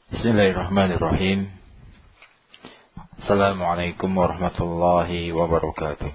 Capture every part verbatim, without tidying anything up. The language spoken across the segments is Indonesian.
Bismillahirrahmanirrahim. Assalamualaikum warahmatullahi wabarakatuh.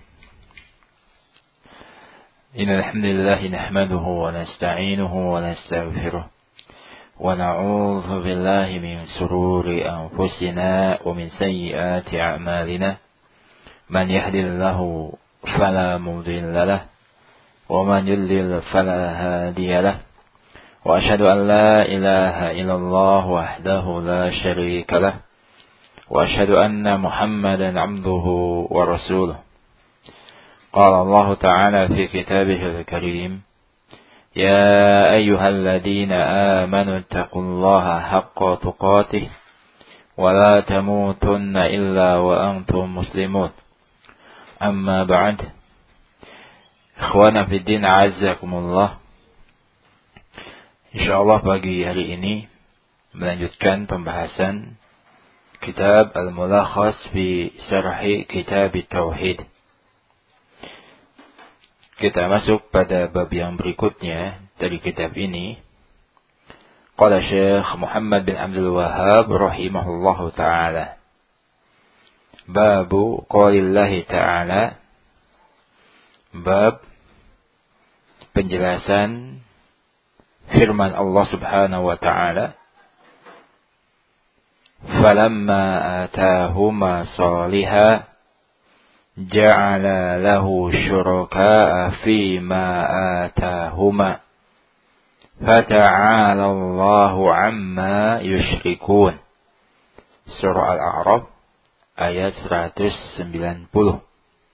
Innal hamdalillah nahmaduhu wa nasta'inuhu wa nastaghfiruh wa na'udzu billahi min shururi anfusina wa min sayyiati a'malina. Man yahdihillahu fala mudilla lahu wa man yudlil fala hadiya lahu. وأشهد أن لا إله إلا الله وحده لا شريك له وأشهد أن محمدا عبده ورسوله. قال الله تعالى في كتابه الكريم: يا أيها الذين آمنوا اتقوا الله حق تقاته ولا تموتن إلا وأنتم مسلمون. أما بعد، إخوانا في الدين أعزكم الله. InsyaAllah pagi hari ini melanjutkan pembahasan kitab Al-Mulakhas fi Syarhi Kitab Tauhid. Kita masuk pada bab yang berikutnya dari kitab ini. Qala Syekh Muhammad bin Abdul Wahhab rahimahullahu ta'ala. Babu qaulillahi ta'ala. Bab penjelasan firman Allah Subhanahu wa ta'ala, falamma atahuma saliha ja'ala lahu syuraka'a fima atahuma fata'ala Allahu amma yushrikun. Surah Al-A'raf ayat seratus sembilan puluh.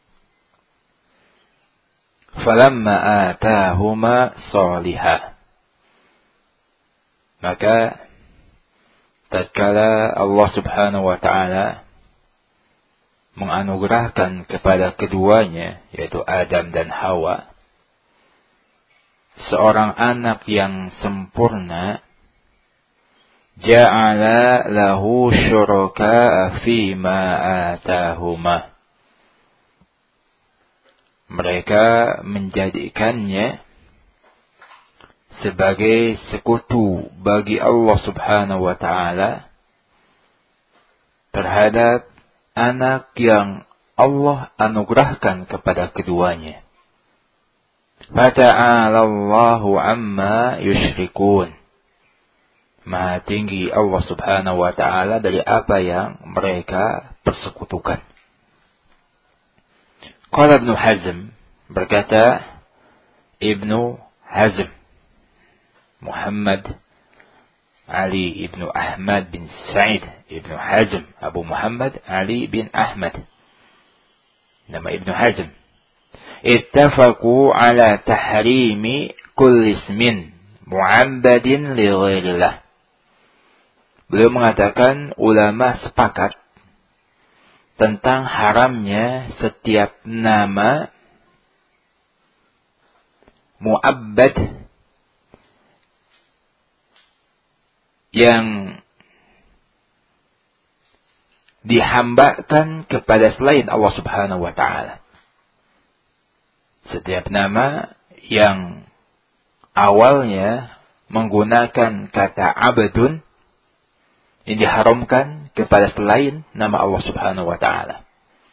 Falamma atahuma saliha, maka tatkala Allah Subhanahu wa ta'ala menganugerahkan kepada keduanya, yaitu Adam dan Hawa, seorang anak yang sempurna, ja'ala lahu syuraka'a fima atahuma, mereka menjadikannya sebagai sekutu bagi Allah Subhanahu wa ta'ala terhadap anak yang Allah anugerahkan kepada keduanya. Fata'ala Allahu amma yushrikun. Maha tinggi Allah Subhanahu wa ta'ala dari apa yang mereka persekutukan. Qala Ibnu Hazm, berkata Ibnu Hazm, Muhammad Ali ibnu Ahmad bin Sa'id ibnu Hazm, Abu Muhammad Ali bin Ahmad, nama Ibnu Hazm, ittafaqu ala tahrimi kulli ismin mu'abbadin li ghairillah. Beliau mengatakan ulama sepakat tentang haramnya setiap nama mu'abbad yang dihambakan kepada selain Allah Subhanahu wa ta'ala. Setiap nama yang awalnya menggunakan kata abdun, yang diharamkan kepada selain nama Allah Subhanahu wa ta'ala.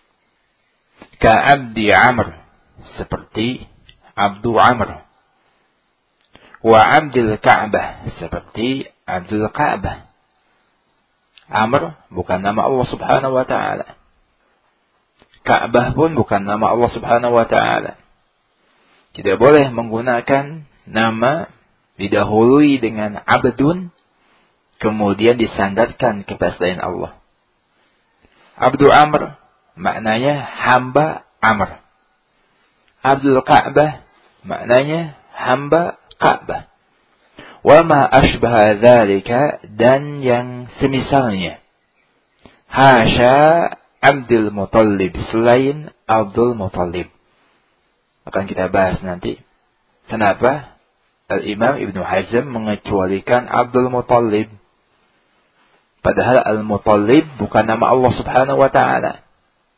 Ka'abdi Amr, seperti Abdu Amr. Wa Abdul Ka'bah, seperti Abdul Ka'bah. Amr bukan nama Allah Subhanahu wa ta'ala. Ka'bah pun bukan nama Allah Subhanahu wa ta'ala. Tidak boleh menggunakan nama didahului dengan abdun kemudian disandarkan kepada selain Allah. Abdu Amr maknanya hamba Amr. Abdul Ka'bah maknanya hamba Ka'bah. Wa ma ashbaha dzalika, dan yang semisalnya. Hasya Abdul Muttalib, selain Abdul Muttalib. Akan kita bahas nanti kenapa Al-Imam Ibnu Hazm mengecualikan Abdul Muttalib, padahal Al-Muttalib bukan nama Allah Subhanahu wa ta'ala,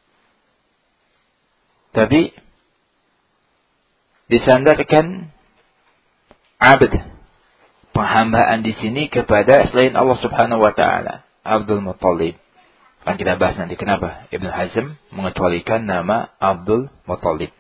tapi disandarkan abd, penghambaan di sini kepada selain Allah Subhanahu wa taala, Abdul Muttalib. Akan kita bahas nanti kenapa Ibnu Hazm mengecualikan nama Abdul Muttalib.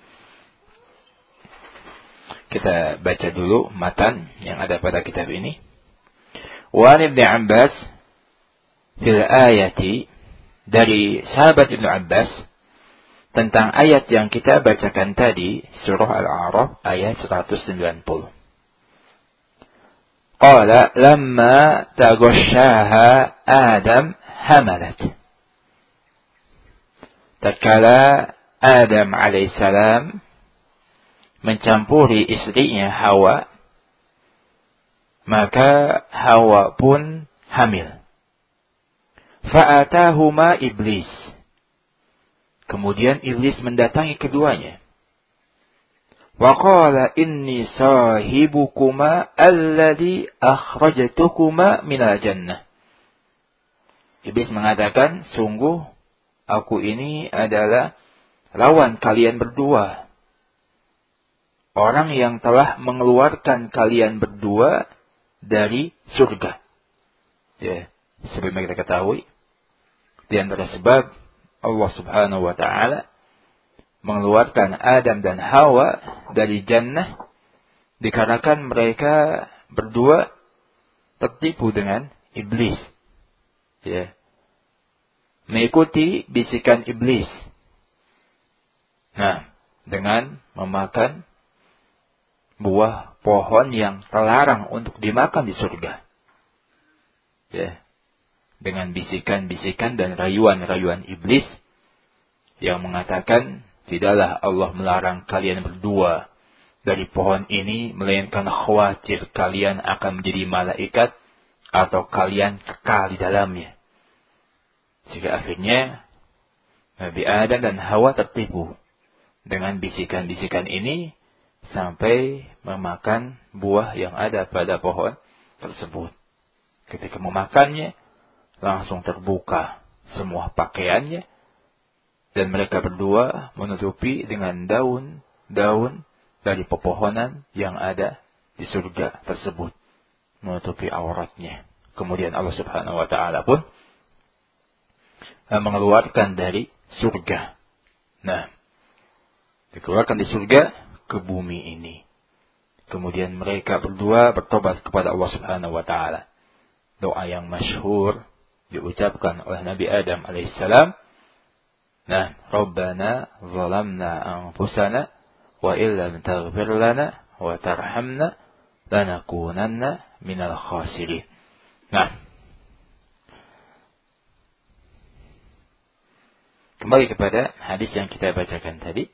Kita baca dulu matan yang ada pada kitab ini. Wa Ibnu Abbas fil ayati, dari sahabat Ibnu Abbas tentang ayat yang kita bacakan tadi, surah Al-A'raf ayat seratus sembilan puluh. Qala lamma taghashaha Adam hamalat. Tatkala Adam alaihissalam mencampuri istrinya Hawa, maka Hawa pun hamil. Fa'atahuma iblis. Kemudian iblis mendatangi keduanya. Wa qala inni sahibukuma alladhi akhrajtukuma minal jannah. Iblis mengatakan, sungguh aku ini adalah lawan kalian berdua. Orang yang telah mengeluarkan kalian berdua dari surga. Ya, sebagaimana kita ketahui, di antara sebab Allah Subhanahu wa taala mengeluarkan Adam dan Hawa dari jannah dikarenakan mereka berdua tertipu dengan iblis. Ya. Mengikuti bisikan iblis. Nah, dengan memakan buah pohon yang terlarang untuk dimakan di surga. Ya. Dengan bisikan-bisikan dan rayuan-rayuan iblis yang mengatakan, tidaklah Allah melarang kalian berdua dari pohon ini, melainkan khawatir kalian akan menjadi malaikat atau kalian kekal di dalamnya. Sehingga akhirnya Nabi Adam dan Hawa tertipu dengan bisikan-bisikan ini sampai memakan buah yang ada pada pohon tersebut. Ketika memakannya, langsung terbuka semua pakaiannya, dan mereka berdua menutupi dengan daun-daun dari pepohonan yang ada di surga tersebut, menutupi auratnya. Kemudian Allah Subhanahu wa taala pun mengeluarkan dari surga. Nah, dikeluarkan di surga ke bumi ini. Kemudian mereka berdua bertobat kepada Allah Subhanahu wa taala. Doa yang masyhur diucapkan oleh Nabi Adam alaihissalam. Nah, Rabbana zalamna anfusana wa illam taghfir lana wa tarhamna lanakunanna minal khasirin. Nah, kembali kepada hadis yang kita bacakan tadi.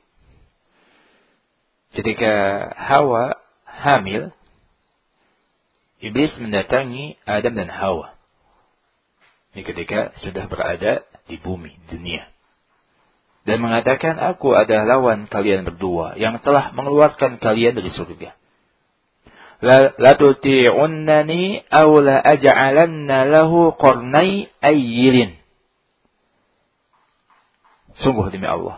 Ketika Hawa hamil, iblis mendatangi Adam dan Hawa. Ini ketika sudah berada di bumi, dunia. Dan mengatakan, aku adalah lawan kalian berdua yang telah mengeluarkan kalian dari surga. La tuti'unnani aw la aj'alanna lahu qarnai ayyilin. Sungguh demi Allah,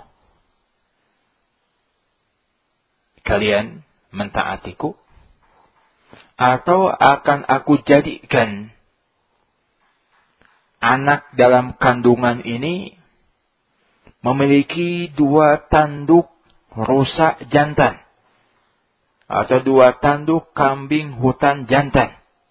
kalian mentaatiku, atau akan aku jadikan anak dalam kandungan ini memiliki dua tanduk rusa jantan, atau dua tanduk kambing hutan jantan.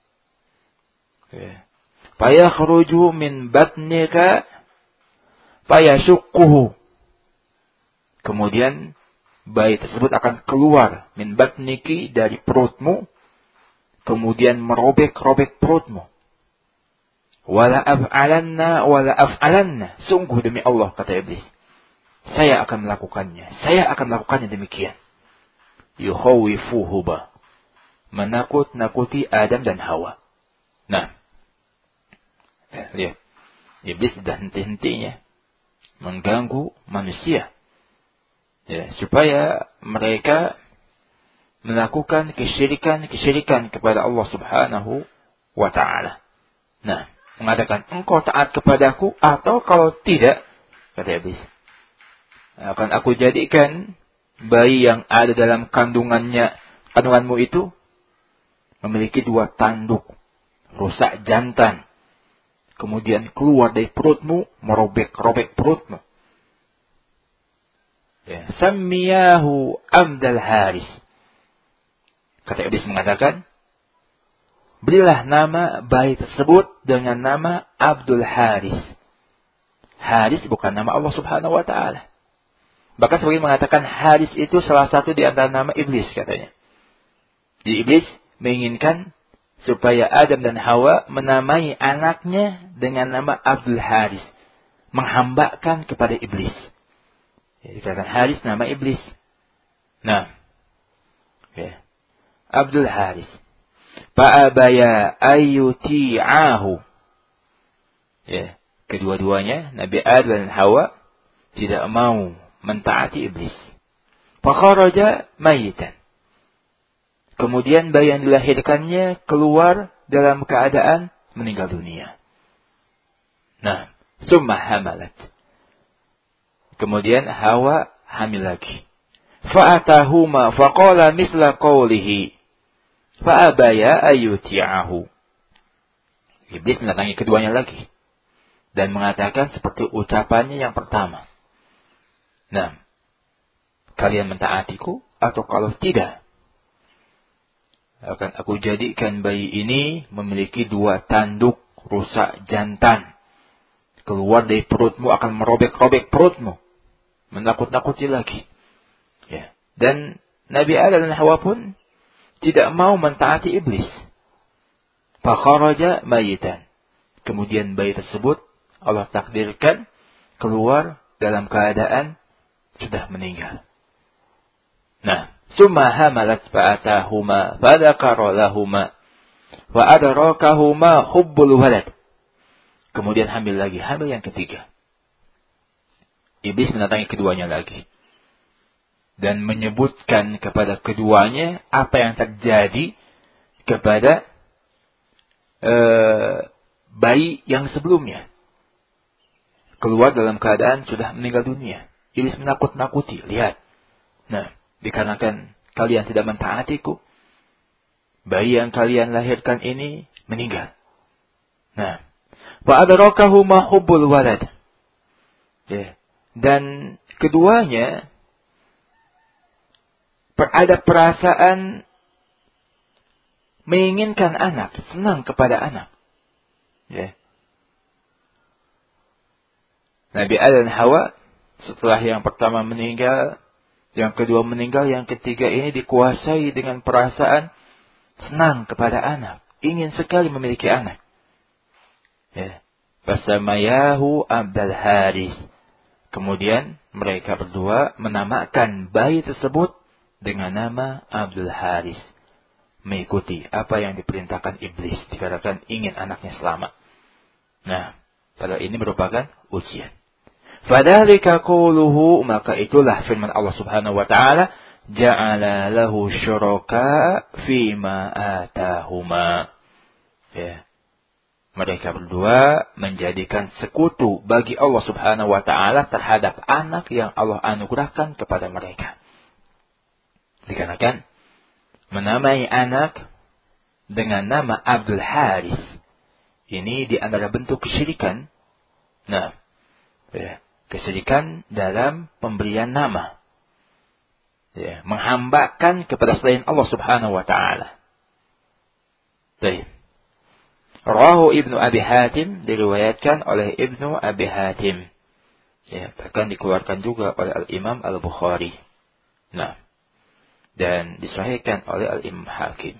Fayakhruju min batnika fayashuquhu. Kemudian bayi tersebut akan keluar min batniki, dari perutmu, kemudian merobek-robek perutmu. Wala af'alanna wala af'alanna. Sungguh demi Allah, kata iblis, saya akan melakukannya. Saya akan melakukannya demikian. Yukhawifuhuba. Menakut-nakuti Adam dan Hawa. Nah, ya, lihat. Iblis sudah henti-hentinya mengganggu manusia. Ya, supaya mereka melakukan kesyirikan-kesyirikan kepada Allah Subhanahu wa ta'ala. Nah, mengatakan, engkau taat kepadaku, atau kalau tidak, kata iblis, akan aku jadikan bayi yang ada dalam kandungannya, kandunganmu itu memiliki dua tanduk, rusak jantan, kemudian keluar dari perutmu, merobek-robek perutmu. Ya, Sammiyahu Abdul Haris. Kata Iblis mengatakan, berilah nama bayi tersebut dengan nama Abdul Haris. Haris bukan nama Allah Subhanahu wa taala. Bahkan sebagian mengatakan Haris itu salah satu di antara nama iblis katanya. Jadi iblis menginginkan supaya Adam dan Hawa menamai anaknya dengan nama Abdul Haris, menghambakan kepada iblis. Jadi dikatakan Haris nama iblis. Nah, ya. Abdul Haris. Fa'abaya ayyuti'ahu. Ya, kedua-duanya Nabi Adam dan Hawa tidak mau mentaati iblis. Fakharaja mayitan. Kemudian bayi yang dilahirkannya keluar dalam keadaan meninggal dunia. Nah, summa hamalat. Kemudian Hawa hamil lagi. Fa'atahuma faqala misla qawlihi. Fa'abaya ayyuti'ahu. Iblis mendatangi keduanya lagi. Dan mengatakan seperti ucapannya yang pertama. Nah, kalian mentaatiku atau kalau tidak, akan aku jadikan bayi ini memiliki dua tanduk rusak jantan. Keluar dari perutmu akan merobek-robek perutmu. Menakut-nakuti lagi. Ya. Dan Nabi Adam dan Hawa pun tidak mau mentaati iblis. Fakharaja mayitan. Kemudian bayi tersebut Allah takdirkan keluar dalam keadaan sudah meninggal. Nah, summa hamalat fa'atahuma fadakara lahuma wa adrakahuma hubbul walad. Kemudian hamil lagi, hamil yang ketiga. Iblis mendatangi keduanya lagi dan menyebutkan kepada keduanya apa yang terjadi kepada uh, bayi yang sebelumnya. Keluar dalam keadaan sudah meninggal dunia. Iblis menakut-nakuti. Lihat. Nah, dikarenakan kalian tidak mentaatiku, bayi yang kalian lahirkan ini meninggal. Nah, wa adrakahuma hubbul walad. Ya. Dan keduanya ada perasaan menginginkan anak, senang kepada anak. Ya. Nabi Adam dan Hawa setelah yang pertama meninggal, yang kedua meninggal, yang ketiga ini dikuasai dengan perasaan senang kepada anak, ingin sekali memiliki anak. Ya. Fasamayahu Abdul Haris. Kemudian mereka berdua menamakan bayi tersebut dengan nama Abdul Haris. Mengikuti apa yang diperintahkan iblis. Dikatakan ingin anaknya selamat. Nah, padahal ini merupakan ujian. Fadhalika qawluhu, maka itulah firman Allah Subhanahu wa taala, ja'ala lahu syuraka fima atahuma. Ya. Mereka berdua menjadikan sekutu bagi Allah Subhanahu wa taala terhadap anak yang Allah anugerahkan kepada mereka. Dikarenakan menamai anak dengan nama Abdul Haris ini di antara bentuk kesyirikan. Nah, ya, kesyirikan dalam pemberian nama. Ya, menghambakan kepada selain Allah Subhanahu wa taala. Baik. Rawahu Ibnu Abi Hatim, diriwayatkan oleh Ibnu Abi Hatim. Ya, bahkan dikeluarkan juga oleh Al-Imam Al-Bukhari. Nah, dan disahihkan oleh Al-Imam Hakim.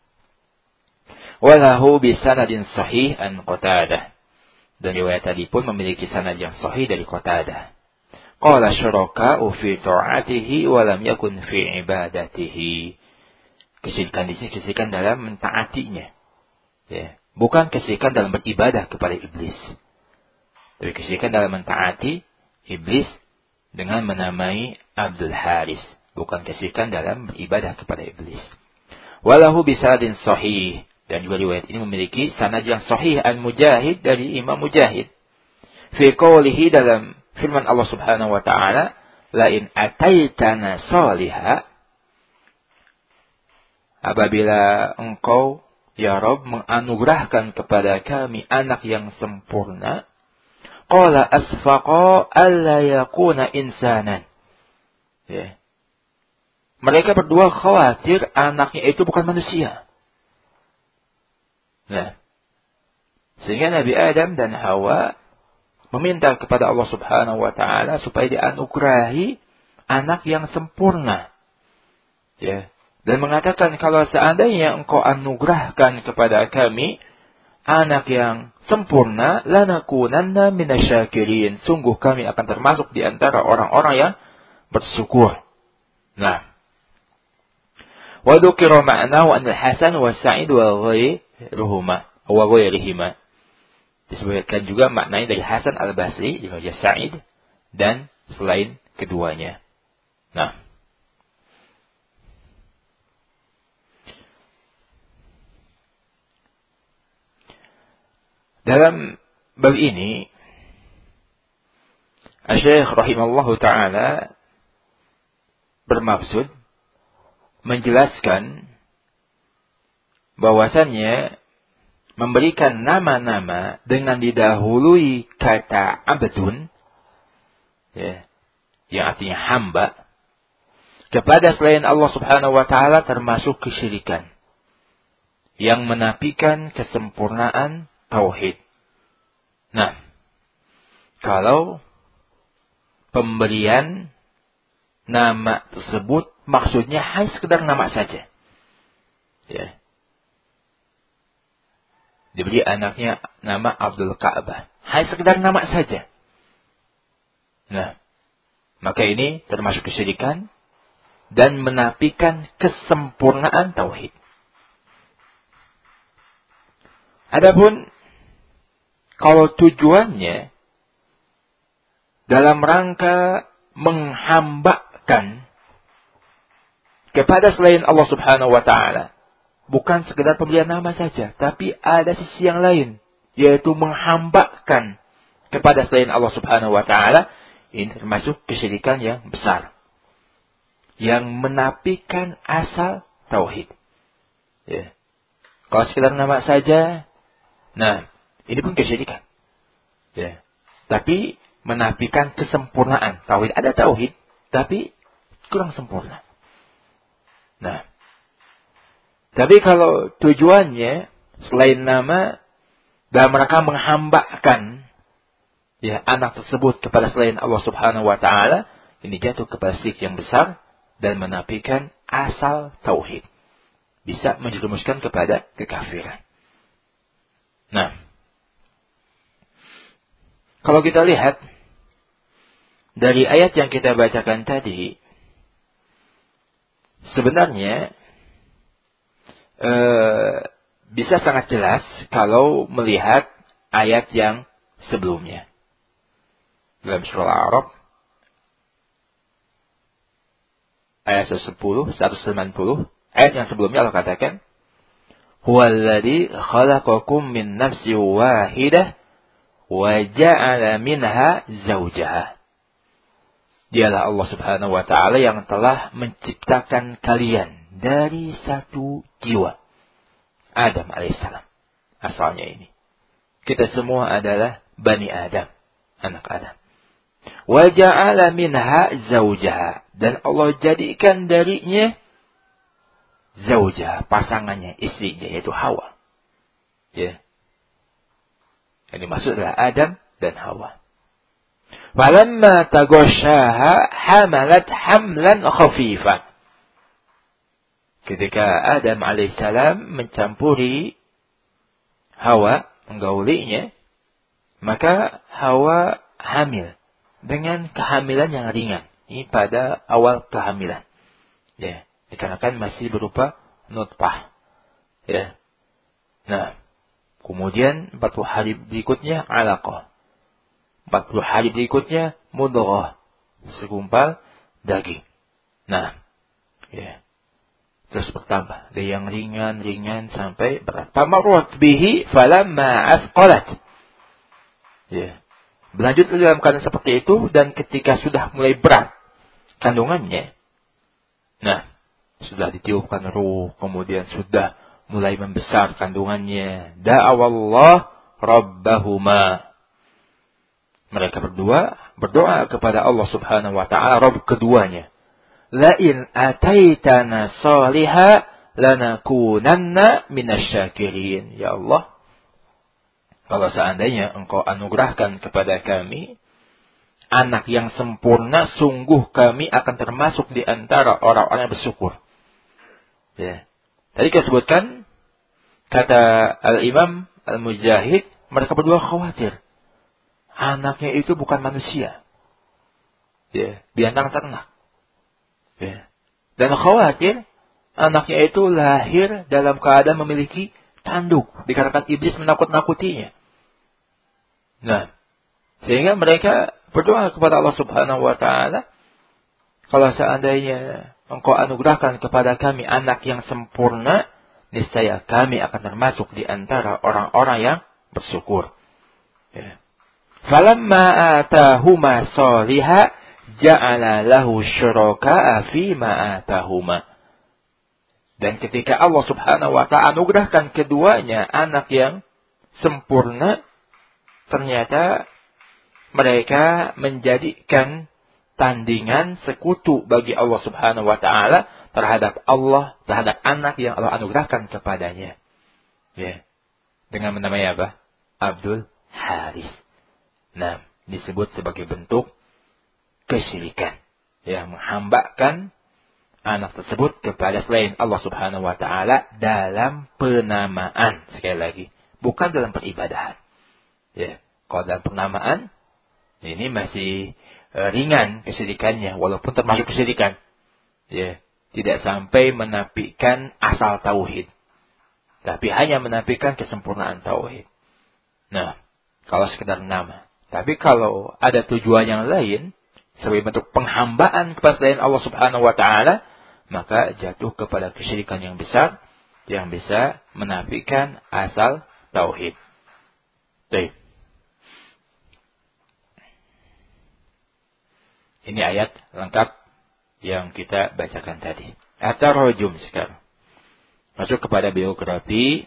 Walahu bisanadin sahih an Qatadah. Dan riwayat tadi pun memiliki sanad yang sahih dari Qatadah. Qala syuraka'u fi ta'atihi wa lam yakun fi ibadatihi. Kesyirikan di sini kesyirikan dalam mentaatinya. Ya. Bukan kesyirikan dalam beribadah kepada iblis. Tapi kesyirikan dalam mentaati iblis dengan menamai Abdul Haris. Bukan kesyirikan dalam beribadah kepada iblis. Walahu bisanadin sahih. Dan juga riwayat ini memiliki sanad yang sahih an Mujahid dari Imam Mujahid. Fi qawlihi, dalam firman Allah Subhanahu wa taala, la in ataitana salihah apabila engkau ya Rabb menganugerahkan kepada kami anak yang sempurna, qala asfaqa alla yakuna insanan. Ya. Mereka berdua khawatir anaknya itu bukan manusia. Nah, sehingga Nabi Adam dan Hawa meminta kepada Allah Subhanahu wa taala supaya dianugerahi anak yang sempurna. Ya. Dan mengatakan, kalau seandainya engkau anugerahkan kepada kami anak yang sempurna, lanakunanna minasyakirin. Sungguh kami akan termasuk di antara orang-orang yang bersyukur. Nah, wa dzukira ma'nahu an al-Hasan wa Sa'id wa ghairuhuma wa ghairihima. Disebutkan juga maknanya dari Hasan al-Basri, juga Sa'id, dan selain keduanya. Nah, dalam bab ini Asy-Syaikh rahimallahu taala bermaksud menjelaskan bahwasannya memberikan nama-nama dengan didahului kata abdun, ya, yang artinya hamba, kepada selain Allah Subhanahu wa taala termasuk kesyirikan yang menafikan kesempurnaan tauhid. Nah, kalau pemberian nama tersebut maksudnya hanya sekedar nama saja, ya, diberi anaknya nama Abdul Ka'bah, hanya sekedar nama saja. Nah, maka ini termasuk kesyirikan dan menafikan kesempurnaan tauhid. Adapun kalau tujuannya dalam rangka menghambakan kepada selain Allah Subhanahu wa taala, bukan sekedar pemberian nama saja, tapi ada sisi yang lain, yaitu menghambakan kepada selain Allah Subhanahu wa taala, ini termasuk kesyirikan yang besar, yang menafikan asal tauhid. Ya. Kalau sekedar nama saja, nah, ini pun kesyirikan. Ya. Tapi menafikan kesempurnaan tauhid. Ada tauhid, tapi kurang sempurna. Nah, tapi kalau tujuannya selain nama dalam rangka menghambakan, ya, anak tersebut kepada selain Allah Subhanahu wa taala, ini jatuh kepada syirik yang besar dan menafikan asal tauhid. Bisa menjerumuskan kepada kekafiran. Nah, kalau kita lihat dari ayat yang kita bacakan tadi, sebenarnya eh, bisa sangat jelas kalau melihat ayat yang sebelumnya. Dalam surah Al-A'raf ayat seratus sepuluh, seratus sembilan puluh, ayat yang sebelumnya Allah katakan, "Huwallazi khalaqakum min nafsin wahidah wa ja'ala minha zawjaha." Dialah Allah Subhanahu wa taala yang telah menciptakan kalian dari satu jiwa. Adam alaihissalam. Asalnya ini. Kita semua adalah Bani Adam, anak Adam. Wa ja'ala minha zawjaha, dan Allah jadikan darinya zawjah, pasangannya, istrinya, yaitu Hawa. Ya. Yang dimaksud adalah Adam dan Hawa. Falamma taghashaha hamalat hamlan khafifan. Ketika Adam alaihissalam mencampuri Hawa, menggaulinya, maka Hawa hamil dengan kehamilan yang ringan. Ini pada awal kehamilan. Ya, dikarenakan masih berupa nutfah. Ya. Nah, kemudian empat puluh hari berikutnya alaqah. empat puluh hari berikutnya mudghah, segumpal daging. Nah, ya. Terus bertambah dari yang ringan-ringan sampai berat. Famarrat bihi falamma asqalat. Ya. Berlanjut dalam keadaan seperti itu, dan ketika sudah mulai berat kandungannya. Nah, sudah ditiupkan ruh, kemudian sudah mulai membesar kandungannya. Da'awallah rabbahuma. Mereka berdua berdoa kepada Allah Subhanahu wa taala, Rabb keduanya. La in ataitana salihah lanakunanna minasyakirin. Ya Allah, kalau seandainya Engkau anugerahkan kepada kami anak yang sempurna, sungguh kami akan termasuk di antara orang-orang yang bersyukur. Ya. Tadi kita sebutkan, kata Al-Imam Al-Mujahid, mereka berdua khawatir anaknya itu bukan manusia. Ya, binatang ternak. Ya. Dan khawatir anaknya itu lahir dalam keadaan memiliki tanduk, dikarenakan iblis menakut-nakutinya. Nah, sehingga mereka berdoa kepada Allah Subhanahu wa taala, kalau seandainya Engkau anugerahkan kepada kami anak yang sempurna, niscaya kami akan termasuk di antara orang-orang yang bersyukur. Ya. Falamma atahuma shaliha ja'ala lahu syuraka'a fi ma atahuma. Dan ketika Allah Subhanahu wa taala anugerahkan keduanya anak yang sempurna, ternyata mereka menjadikan tandingan sekutu bagi Allah Subhanahu wa taala terhadap Allah, terhadap anak yang Allah anugerahkan kepadanya. Ya. Dengan menamai apa? Abdul Haris. Nah, disebut sebagai bentuk kesyirikan. Ya, menghambakan anak tersebut kepada selain Allah Subhanahu wa taala dalam penamaan, sekali lagi, bukan dalam peribadahan. Ya, kalau dalam penamaan ini masih e, ringan kesyirikannya, walaupun termasuk kesyirikan. Ya, tidak sampai menafikan asal tauhid, tapi hanya menafikan kesempurnaan tauhid. Nah, kalau sekedar nama. Tapi kalau ada tujuan yang lain, sebagai bentuk penghambaan kepada selain Allah Subhanahu wa taala, maka jatuh kepada kesyirikan yang besar yang bisa menafikan asal tauhid. Baik. Ini ayat lengkap yang kita bacakan tadi. At-Tarjum sekarang. Masuk kepada biografi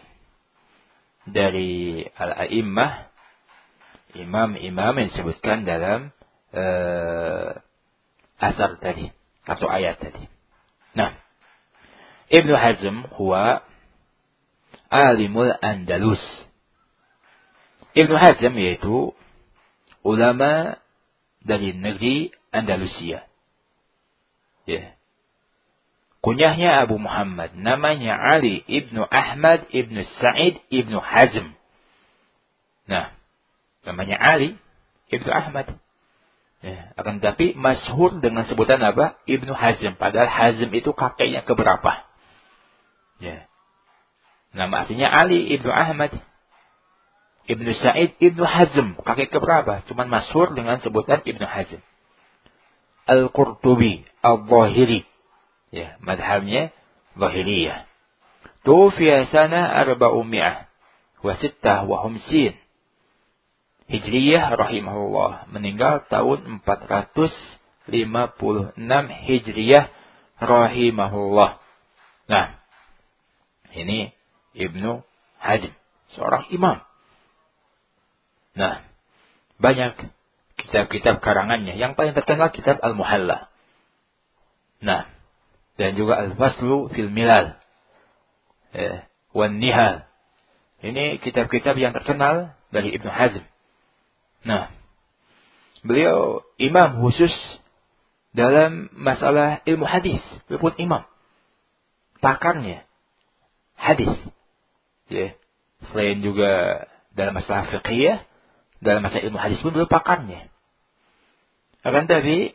dari Al-A'immah, imam-imam yang disebutkan dalam uh, asar tadi, atau ayat tadi. Nah, Ibnu Hazm huwa alimul Andalus. Ibnu Hazm yaitu ulama dari negeri Andalusia. Ya. Kunyahnya Abu Muhammad, namanya Ali ibnu Ahmad ibnu Sa'id ibnu Hazm. Nah, namanya Ali ibnu Ahmad. Ya, akan tetapi masyhur dengan sebutan apa? Ibnu Hazm. Padahal Hazm itu kakeknya keberapa? Ya. Nama aslinya Ali ibnu Ahmad ibnu Sa'id ibnu Hazm, kakek keberapa? Cuman masyhur dengan sebutan Ibnu Hazm. Al-Qurtubi Al-Zahiri. Ya, madhabnya Zahiriyah. Tufiya sana arba'umiyah wa sittah wa humsin. Hijriyah rahimahullah. Meninggal tahun empat ratus lima puluh enam Hijriyah rahimahullah. Nah, ini Ibnu Hazm, seorang imam. Nah, banyak kitab-kitab karangannya. Yang paling terkenal kitab Al-Muhalla. Nah, dan juga Al-Faslu fil Milal. Eh, Wan Nihal. Ini kitab-kitab yang terkenal dari Ibnu Hazm. Nah, beliau imam khusus dalam masalah ilmu hadis. Beliau pun imam. Pakarnya hadis. Ya. Selain juga dalam masalah fiqhiyah, dalam masalah ilmu hadis pun beliau pakarnya. Akan tapi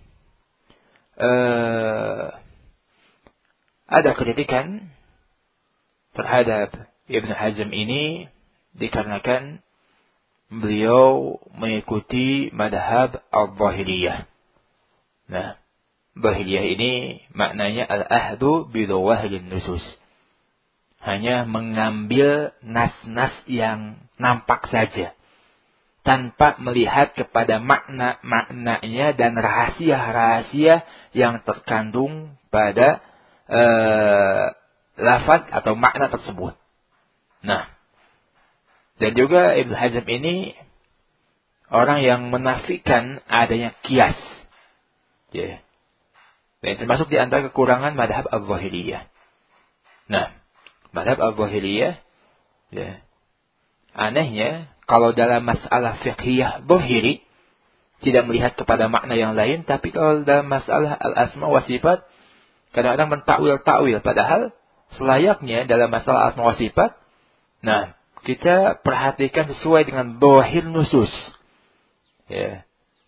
uh, ada kritikan terhadap Ibnu Hazm ini dikarenakan beliau mengikuti madhab al-Zahiriyah. Nah, Zahiriyah ini maknanya al-ahdu bidawahilin nusus. Hanya mengambil nas-nas yang nampak saja, tanpa melihat kepada makna-maknanya dan rahasia-rahasia yang terkandung pada uh, lafaz atau makna tersebut. Nah, dan juga Ibnu Hazm ini orang yang menafikan adanya kias. Ya. Dan termasuk di antara kekurangan madhab al-Zahiriyah. Nah, madhab al-Zahiriyah, ya, anehnya, kalau dalam masalah fiqhiyah zahiri, tidak melihat kepada makna yang lain, tapi kalau dalam masalah al-asma wa sifat, kadang-kadang mentakwil-takwil, padahal selayaknya dalam masalah asma wa sifat, nah, kita perhatikan sesuai dengan zahir nusus. Ya.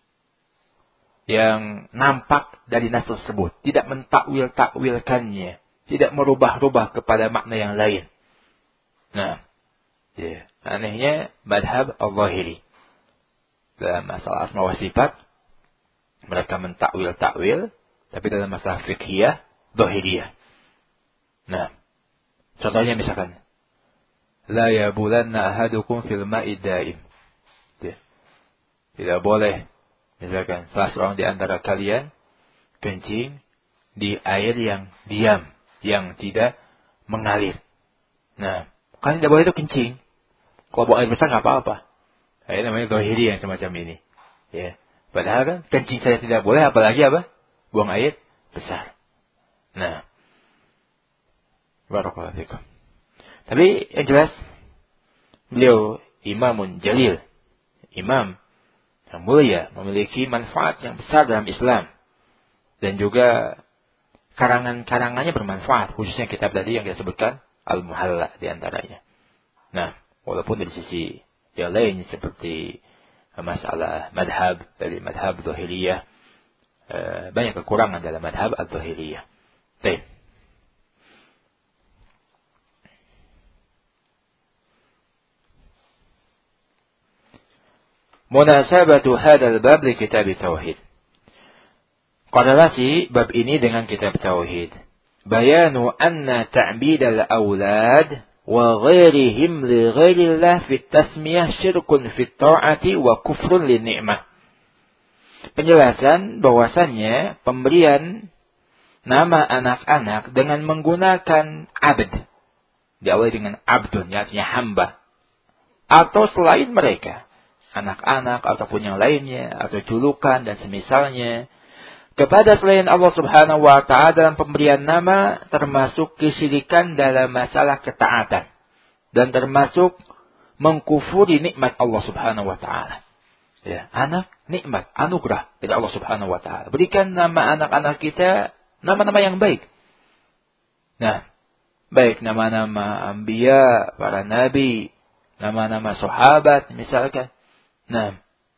Yang nampak dari nas tersebut, tidak mentakwil-takwilkannya, tidak merubah-rubah kepada makna yang lain. Nah, ya, anehnya madhab al-Zahiri dalam masalah asma wa sifat mereka mentakwil-takwil, tapi dalam masalah fiqhiyah zahiriyah. Nah, contohnya misalkan la yabulanna ahadukum fil ma'i daim. Tidak boleh, misalkan, salah seorang di antara kalian kencing di air yang diam, yang tidak mengalir. Nah, kan tidak boleh itu kencing. Kalau buang air besar nggak apa-apa. Ini namanya zahiri yang semacam ini. Ya, padahal kan kencing saya tidak boleh, apalagi apa? Buang air besar. Nah, barakallahu fikum. Tapi yang jelas, beliau imamun jalil, imam yang mulia, memiliki manfaat yang besar dalam Islam. Dan juga karangan-karangannya bermanfaat. Khususnya kitab tadi yang kita sebutkan, Al-Muhalla diantaranya. Nah, walaupun dari sisi yang lain seperti masalah madhab, dari madhab Zahiriyah, banyak kekurangan dalam madhab Al-Zahiriyah. Baik. Munasabatu hadzal bab li kitab tauhid. Korelasi bab ini dengan kitab tauhid. Bayanu anna ta'bid al-aulad wa ghairihim li ghairillah fi tasmiyah syirkun fi ta'ati wa kufrun li ni'mah. Penjelasan bahwasannya pemberian nama anak-anak dengan menggunakan abd, diawali dengan abdun, artinya hamba, atau selain mereka, anak-anak ataupun yang lainnya, atau julukan dan semisalnya, kepada selain Allah Subhanahu wa Ta'ala dalam pemberian nama, termasuk kesyirikan dalam masalah ketaatan, dan termasuk mengkufuri nikmat Allah Subhanahu wa Ta'ala. Ya, anak nikmat, anugerah dari Allah Subhanahu wa Ta'ala. Berikan nama anak-anak kita nama-nama yang baik. Nah, baik nama-nama anbiya, para nabi, nama-nama sahabat misalkan. Nah,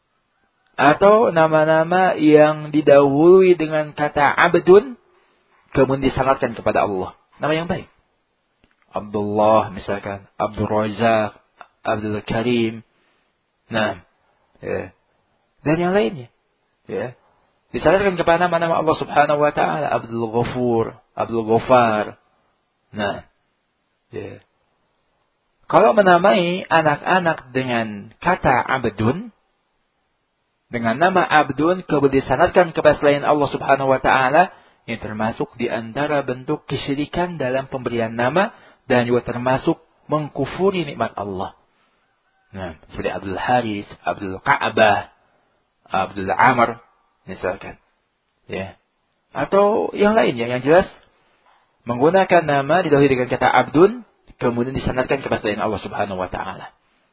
atau nama-nama yang didahului dengan kata abdun, kemudian disanadkan kepada Allah. Nama yang baik. Abdullah misalkan, Abdul Razak, Abdul Karim. Nah, ya. Dan yang lainnya. Ya. Disanadkan kepada nama-nama Allah Subhanahu wa Ta'ala. Abdul Ghafur, Abdul Ghafar. Nah, ya. Kalau menamai anak-anak dengan kata abdun, dengan nama abdun, kemudian disanadkan kepada selain Allah Subhanahu wa Ta'ala, yang termasuk di antara bentuk kesyirikan dalam pemberian nama, dan juga termasuk mengkufuri nikmat Allah. Nah, seperti Abdul Haris, Abdul Ka'bah, Abdul Amr, misalkan. Ya. Atau yang lainnya, yang jelas, menggunakan nama didahului dengan kata abdun, kemudian disanadkan kepada selain Allah Subhanahu wa Ta'ala.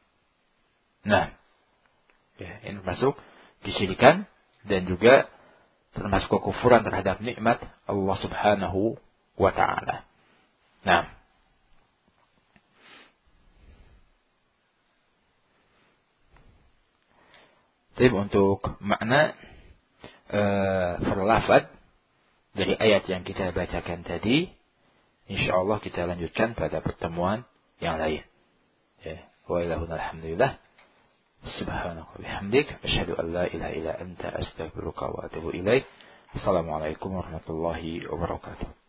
Nah, ya, ini termasuk kesyirikan dan juga termasuk kekufuran terhadap nikmat Allah Subhanahu wa Ta'ala. Nah, jadi untuk makna uh, verlafad dari ayat yang kita bacakan tadi, insyaallah kita lanjutkan pada pertemuan yang lain. Ya, wa ilahuna alhamdulillah. Subhanaka bihamdik asyhadu an la ilaha illa anta astaghfiruka wa atubu ilaik. Assalamualaikum warahmatullahi wabarakatuh.